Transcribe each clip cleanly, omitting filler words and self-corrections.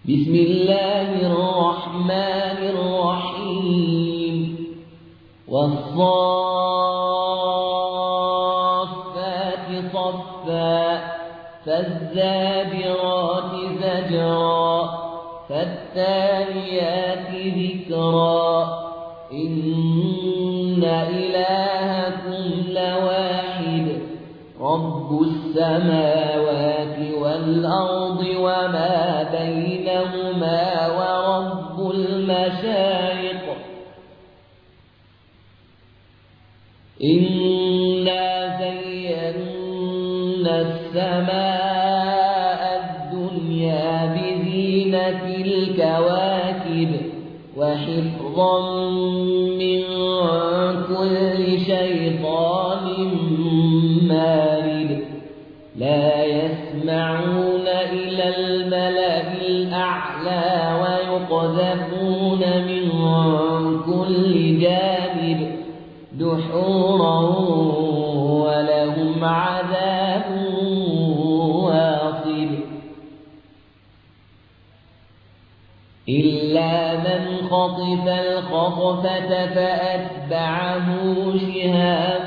بسم الله الرحمن الرحيم والصافات صفا فالزاجرات زجرا فالتاليات ذكرا إن إلهكم لواحد رب السماوات والأرض وما بينهما ورب المشارق إنا زينا السماء الدنيا بزينة الكواكب وحفظا من كل شيطان مارد لا يسمعون إلى الملأ الأعلى ويقذفون من كل جانب دحورا ولهم عذاب واصب إلا من خطف الخطفة فأتبعه شهاب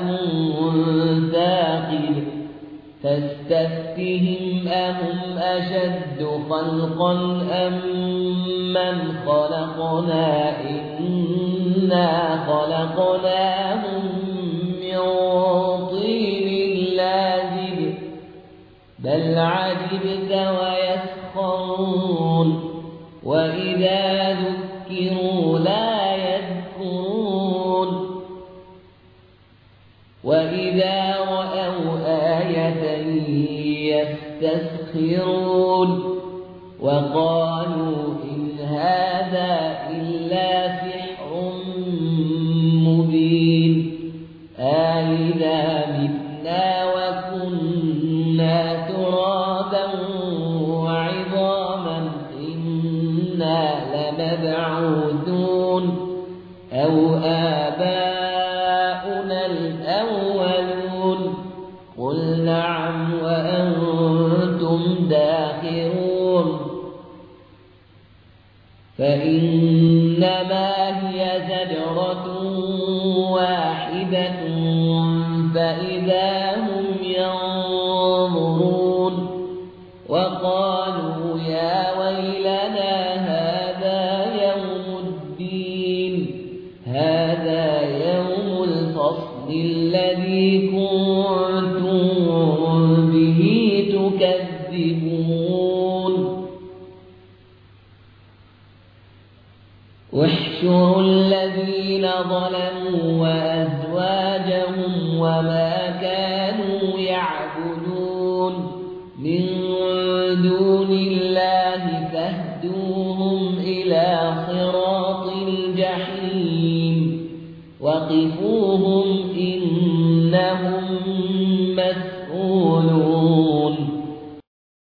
ثاقب فاستفتهم أهم أشد خلقا أم من خلقنا إنا خلقناهم من طين لازب بل عجبت ويسخرون وإذا ذكروا لا يذكرون وإذا رأوا آية يستسخرون وقالوا إن هذا إلا سحر مبين أإذا متنا وكنا ترابا وعظاما إنا لمبعوثون أو آباؤنا الأولون قل نعم وأنتم داخرون فإنما هي زجرة واحدة فإذا هم ينظرون وقالوا يا ويلنا هذا يوم الدين هذا يوم الفصل الذي كنتم به تكذبون واحشروا الذين ظلموا وأزواجهم وما كانوا يعبدون من دون الله فاهدوهم إلى صراط الجحيم وقفوهم إنهم